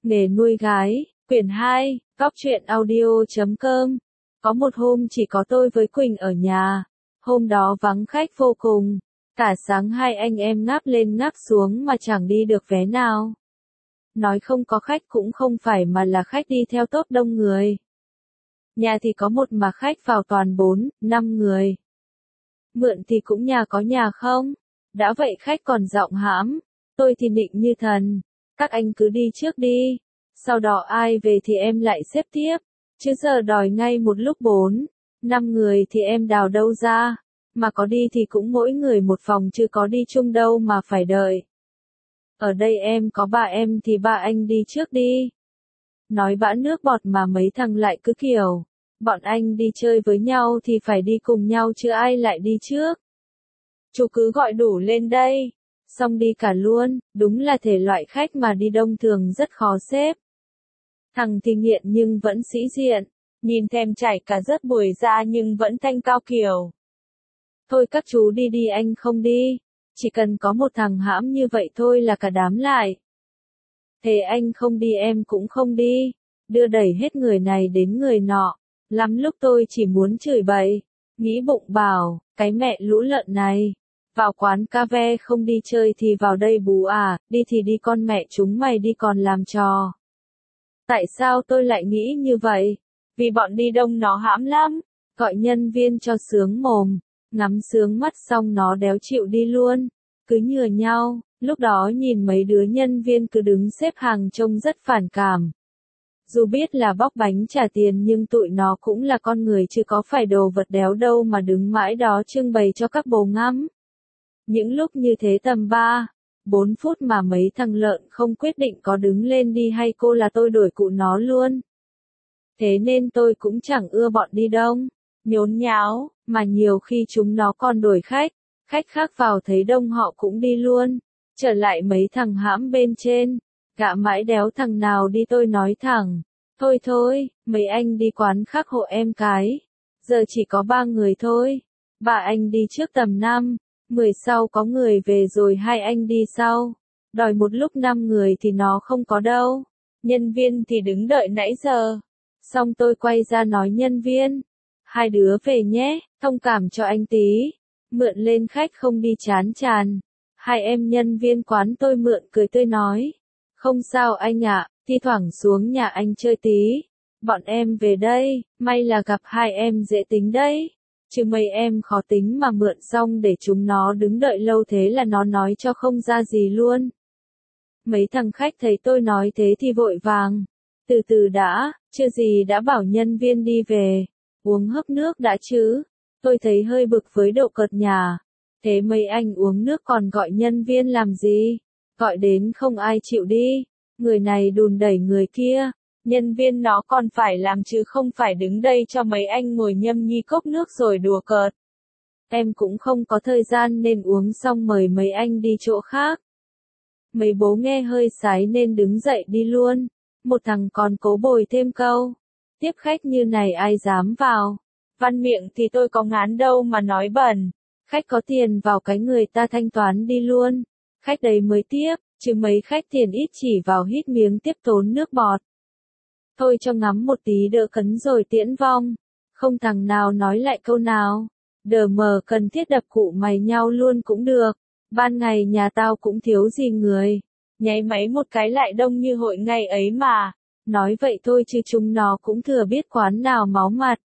Nghề nuôi gái, quyển 2, Góc truyện audio.com. Có một hôm chỉ có tôi với Quỳnh ở nhà. Hôm đó vắng khách vô cùng. Cả sáng hai anh em ngáp lên ngáp xuống mà chẳng đi được vé nào. Nói không có khách cũng không phải mà là khách đi theo tốp đông người. Nhà thì có một mà khách vào toàn 4, 5 người. Mượn thì cũng nhà có nhà không? Đã vậy khách còn giọng hãm. Tôi thì nịnh như thần. Các anh cứ đi trước đi. Sau đó ai về thì em lại xếp tiếp. Chứ giờ đòi ngay một lúc 4, 5 người thì em đào đâu ra. Mà có đi thì cũng mỗi người một phòng chứ có đi chung đâu mà phải đợi. Ở đây em có ba em thì ba anh đi trước đi. Nói bã nước bọt mà mấy thằng lại cứ kiểu. Bọn anh đi chơi với nhau thì phải đi cùng nhau chứ ai lại đi trước. Chú cứ gọi đủ lên đây. Xong đi cả luôn, đúng là thể loại khách mà đi đông thường rất khó xếp. Thằng thì nghiện nhưng vẫn sĩ diện, nhìn thèm chảy cả rớt bùi ra nhưng vẫn thanh cao kiểu. Thôi các chú đi đi anh không đi, chỉ cần có một thằng hãm như vậy thôi là cả đám lại. Thế anh không đi em cũng không đi, đưa đẩy hết người này đến người nọ, lắm lúc tôi chỉ muốn chửi bậy, nghĩ bụng bảo, cái mẹ lũ lợn này. Vào quán cà phê không đi chơi thì vào đây bú à, đi thì đi con mẹ chúng mày đi còn làm trò. Tại sao tôi lại nghĩ như vậy? Vì bọn đi đông nó hãm lắm, gọi nhân viên cho sướng mồm, ngắm sướng mắt xong nó đéo chịu đi luôn, cứ nhừa nhau, lúc đó nhìn mấy đứa nhân viên cứ đứng xếp hàng trông rất phản cảm. Dù biết là bóc bánh trả tiền nhưng tụi nó cũng là con người chứ có phải đồ vật đéo đâu mà đứng mãi đó trưng bày cho các bồ ngắm. Những lúc như thế tầm 3, 4 phút mà mấy thằng lợn không quyết định có đứng lên đi hay cô là tôi đuổi cụ nó luôn. Thế nên tôi cũng chẳng ưa bọn đi đông, nhốn nháo, mà nhiều khi chúng nó còn đuổi khách khác vào thấy đông họ cũng đi luôn. Trở lại mấy thằng hãm bên trên, gạ mãi đéo thằng nào đi tôi nói thẳng. Thôi, mấy anh đi quán khác hộ em cái. Giờ chỉ có 3 người thôi. 3 anh đi trước tầm 5. 10 sau có người về rồi hai anh đi sau. Đòi một lúc 5 người thì nó không có đâu. Nhân viên thì đứng đợi nãy giờ. Xong tôi quay ra nói nhân viên. Hai đứa về nhé, thông cảm cho anh tí. Mượn lên khách không đi chán chàn. Hai em nhân viên quán tôi mượn cười tươi nói. Không sao anh ạ, thi thoảng xuống nhà anh chơi tí. Bọn em về đây, may là gặp hai em dễ tính đấy. Chứ mấy em khó tính mà mượn xong để chúng nó đứng đợi lâu thế là nó nói cho không ra gì luôn. Mấy thằng khách thấy tôi nói thế thì vội vàng. Từ từ đã, chưa gì đã bảo nhân viên đi về. Uống hớp nước đã chứ. Tôi thấy hơi bực với độ cợt nhà. Thế mấy anh uống nước còn gọi nhân viên làm gì? Gọi đến không ai chịu đi. Người này đùn đẩy người kia. Nhân viên nó còn phải làm chứ không phải đứng đây cho mấy anh ngồi nhâm nhi cốc nước rồi đùa cợt. Em cũng không có thời gian nên uống xong mời mấy anh đi chỗ khác. Mấy bố nghe hơi sái nên đứng dậy đi luôn. Một thằng còn cố bồi thêm câu. Tiếp khách như này ai dám vào. Văn miệng thì tôi có ngán đâu mà nói bẩn. Khách có tiền vào cái người ta thanh toán đi luôn. Khách đấy mới tiếp, chứ mấy khách tiền ít chỉ vào hít miếng tiếp tốn nước bọt. Thôi cho ngắm một tí đỡ cấn rồi tiễn vong. Không thằng nào nói lại câu nào. Đờ mờ cần thiết đập cụ mày nhau luôn cũng được. Ban ngày nhà tao cũng thiếu gì người. Nháy máy một cái lại đông như hội ngày ấy mà. Nói vậy thôi chứ chúng nó cũng thừa biết quán nào máu mặt.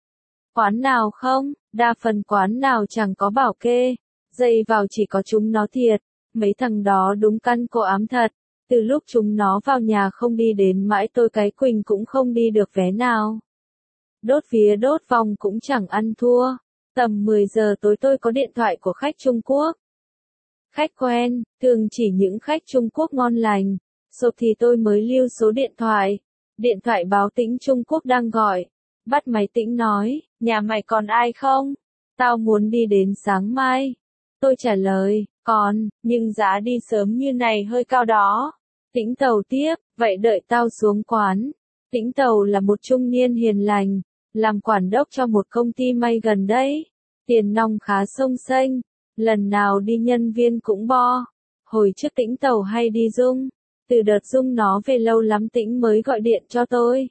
Quán nào không, đa phần quán nào chẳng có bảo kê. Dây vào chỉ có chúng nó thiệt. Mấy thằng đó đúng căn cô ám thật. Từ lúc chúng nó vào nhà không đi đến mãi tôi cái Quỳnh cũng không đi được vé nào. Đốt vía đốt vong cũng chẳng ăn thua. Tầm 10 giờ tối tôi có điện thoại của khách Trung Quốc. Khách quen, thường chỉ những khách Trung Quốc ngon lành. Sộp thì tôi mới lưu số điện thoại. Điện thoại báo Tĩnh Trung Quốc đang gọi. Bắt máy Tĩnh nói, nhà mày còn ai không? Tao muốn đi đến sáng mai. Tôi trả lời, còn, nhưng giá đi sớm như này hơi cao đó. Tĩnh Tàu tiếp, vậy đợi tao xuống quán. Tĩnh Tàu là một trung niên hiền lành, làm quản đốc cho một công ty may gần đây. Tiền nong khá xông xênh, lần nào đi nhân viên cũng bo. Hồi trước Tĩnh Tàu hay đi Dung, Từ đợt Dung nó về lâu lắm Tĩnh mới gọi điện cho tôi.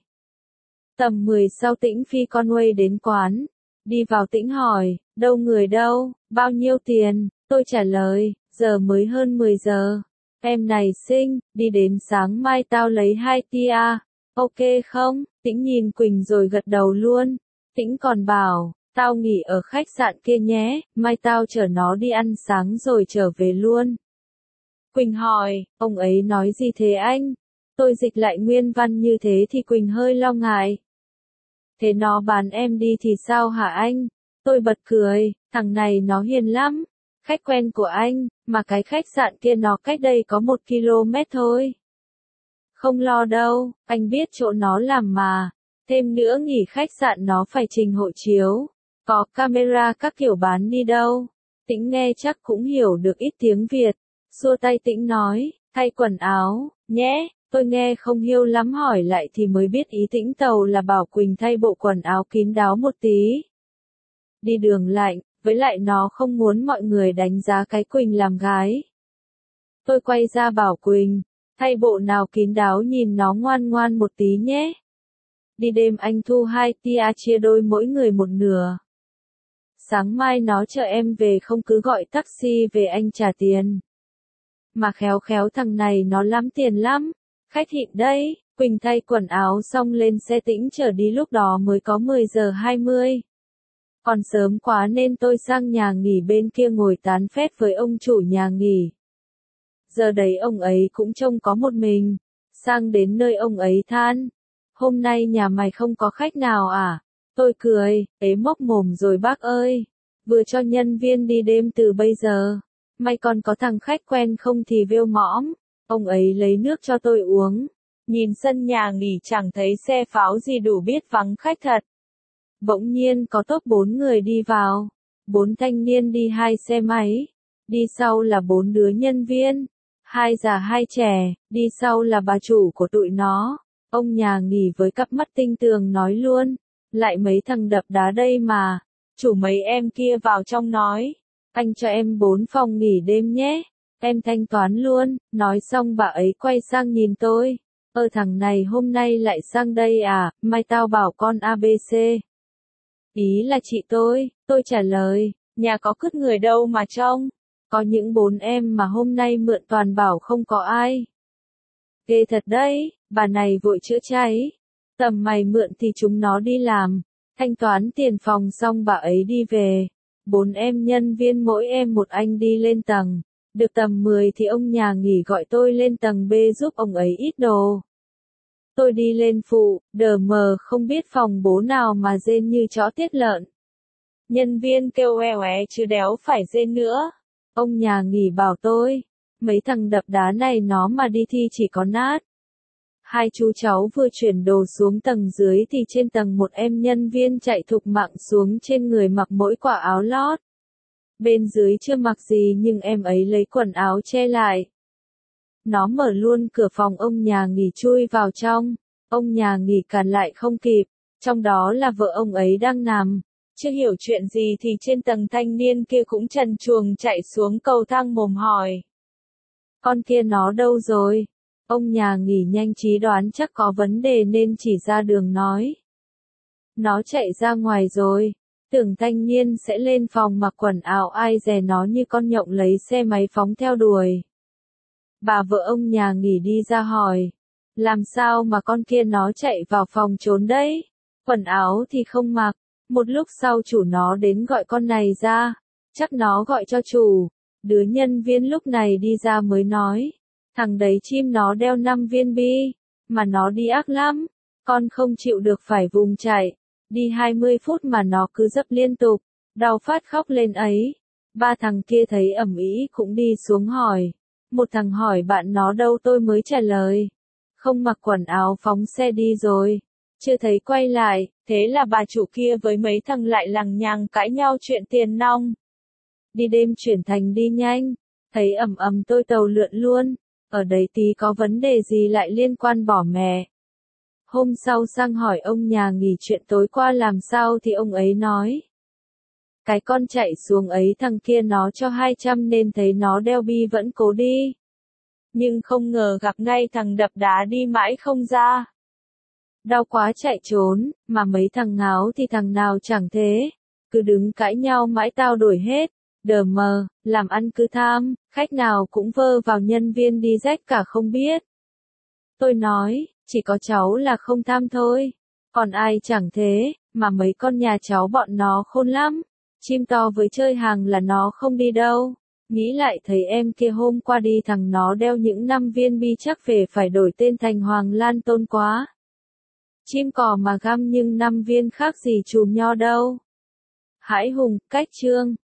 Tầm 10 sau Tĩnh phi Conway đến quán. Đi vào Tĩnh hỏi, đâu người đâu, bao nhiêu tiền, tôi trả lời, giờ mới hơn 10 giờ. Em này xinh, đi đến sáng mai tao lấy 2 tia, ok không? Tĩnh nhìn Quỳnh rồi gật đầu luôn. Tĩnh còn bảo, tao nghỉ ở khách sạn kia nhé, mai tao chở nó đi ăn sáng rồi trở về luôn. Quỳnh hỏi, ông ấy nói gì thế anh? Tôi dịch lại nguyên văn như thế thì Quỳnh hơi lo ngại. Thế nó bán em đi thì sao hả anh? Tôi bật cười, thằng này nó hiền lắm. Khách quen của anh, mà cái khách sạn kia nó cách đây có 1 km thôi. Không lo đâu, anh biết chỗ nó làm mà. Thêm nữa nghỉ khách sạn nó phải trình hộ chiếu. Có camera các kiểu bán đi đâu. Tĩnh nghe chắc cũng hiểu được ít tiếng Việt. Xua tay Tĩnh nói, thay quần áo, nhé. Tôi nghe không hiểu lắm hỏi lại thì mới biết ý Tĩnh tàu là bảo Quỳnh thay bộ quần áo kín đáo một tí. Đi đường lạnh, với lại nó không muốn mọi người đánh giá cái Quỳnh làm gái. Tôi quay ra bảo Quỳnh, thay bộ nào kín đáo nhìn nó ngoan ngoan một tí nhé. Đi đêm anh thu 2 tia chia đôi mỗi người một nửa. Sáng mai nó chở em về không cứ gọi taxi về anh trả tiền. Mà khéo khéo thằng này nó lắm tiền lắm. Khách hịn đấy, Quỳnh thay quần áo xong lên xe Tĩnh chở đi lúc đó mới có 10 giờ 20. Còn sớm quá nên tôi sang nhà nghỉ bên kia ngồi tán phét với ông chủ nhà nghỉ. Giờ đấy ông ấy cũng trông có một mình. Sang đến nơi ông ấy than. Hôm nay nhà mày không có khách nào à? Tôi cười, ế mốc mồm rồi bác ơi. Vừa cho nhân viên đi đêm từ bây giờ. Mày còn có thằng khách quen không thì vêu mõm. Ông ấy lấy nước cho tôi uống. Nhìn sân nhà nghỉ chẳng thấy xe pháo gì đủ biết vắng khách thật. Bỗng nhiên có top 4 người đi vào. 4 thanh niên đi 2 xe máy. Đi sau là 4 đứa nhân viên. 2 già 2 trẻ, đi sau là bà chủ của tụi nó. Ông nhà nghỉ với cặp mắt tinh tường nói luôn. Lại mấy thằng đập đá đây mà. Chủ mấy em kia vào trong nói. Anh cho em 4 phòng nghỉ đêm nhé. Em thanh toán luôn. Nói xong bà ấy quay sang nhìn tôi. Thằng này hôm nay lại sang đây à, mai tao bảo con ABC. Ý là chị tôi trả lời, nhà có cứt người đâu mà trông. Có những 4 em mà hôm nay mượn toàn bảo không có ai. Ghê thật đấy, bà này vội chữa cháy. Tầm mày mượn thì chúng nó đi làm. Thanh toán tiền phòng xong bà ấy đi về. 4 em nhân viên mỗi em một anh đi lên tầng. Được tầm 10 thì ông nhà nghỉ gọi tôi lên tầng B giúp ông ấy ít đồ. Tôi đi lên phụ, đờ mờ không biết phòng bố nào mà rên như chó tiết lợn. Nhân viên kêu oe oé chứ đéo phải rên nữa. Ông nhà nghỉ bảo tôi, mấy thằng đập đá này nó mà đi thi chỉ có nát. Hai chú cháu vừa chuyển đồ xuống tầng dưới thì trên tầng một em nhân viên chạy thục mạng xuống trên người mặc mỗi quả áo lót. Bên dưới chưa mặc gì nhưng em ấy lấy quần áo che lại. Nó mở luôn cửa phòng ông nhà nghỉ chui vào trong. Ông nhà nghỉ cản lại không kịp. Trong đó là vợ ông ấy đang nằm. Chưa hiểu chuyện gì thì trên tầng thanh niên kia cũng trần truồng chạy xuống cầu thang mồm hỏi. Con kia nó đâu rồi? Ông nhà nghỉ nhanh trí đoán chắc có vấn đề nên chỉ ra đường nói. Nó chạy ra ngoài rồi. Tưởng thanh niên sẽ lên phòng mặc quần áo ai dè nó như con nhộng lấy xe máy phóng theo đuổi. Bà vợ ông nhà nghỉ đi ra hỏi. Làm sao mà con kia nó chạy vào phòng trốn đấy? Quần áo thì không mặc. Một lúc sau chủ nó đến gọi con này ra. Chắc nó gọi cho chủ. Đứa nhân viên lúc này đi ra mới nói. Thằng đấy chim nó đeo 5 viên bi. Mà nó đi ác lắm. Con không chịu được phải vùng chạy. Đi 20 phút mà nó cứ dấp liên tục. Đau phát khóc lên ấy. Ba thằng kia thấy ầm ĩ cũng đi xuống hỏi. Một thằng hỏi bạn nó đâu tôi mới trả lời. Không mặc quần áo phóng xe đi rồi. Chưa thấy quay lại, thế là bà chủ kia với mấy thằng lại lằng nhằng cãi nhau chuyện tiền nong. Đi đêm chuyển thành đi nhanh. Thấy ầm ầm tôi tàu lượn luôn. Ở đấy tí có vấn đề gì lại liên quan bỏ mẹ. Hôm sau sang hỏi ông nhà nghỉ chuyện tối qua làm sao thì ông ấy nói. Cái con chạy xuống ấy thằng kia nó cho 200 nên thấy nó đeo bi vẫn cố đi. nhưng không ngờ gặp ngay thằng đập đá đi mãi không ra. Đau quá chạy trốn, mà mấy thằng ngáo thì thằng nào chẳng thế, cứ đứng cãi nhau mãi tao đuổi hết, đờ mờ, làm ăn cứ tham, khách nào cũng vơ vào nhân viên đi rách cả không biết. Tôi nói, chỉ có cháu là không tham thôi, còn ai chẳng thế, mà mấy con nhà cháu bọn nó khôn lắm, chim to với chơi hàng là nó không đi đâu. Nghĩ lại thấy em kia hôm qua đi thằng nó đeo những 5 viên bi chắc về phải đổi tên thành Hoàng Lan Tôn quá. Chim cò mà găm nhưng 5 viên khác gì chùm nho đâu. Hải Hùng, Cách Chương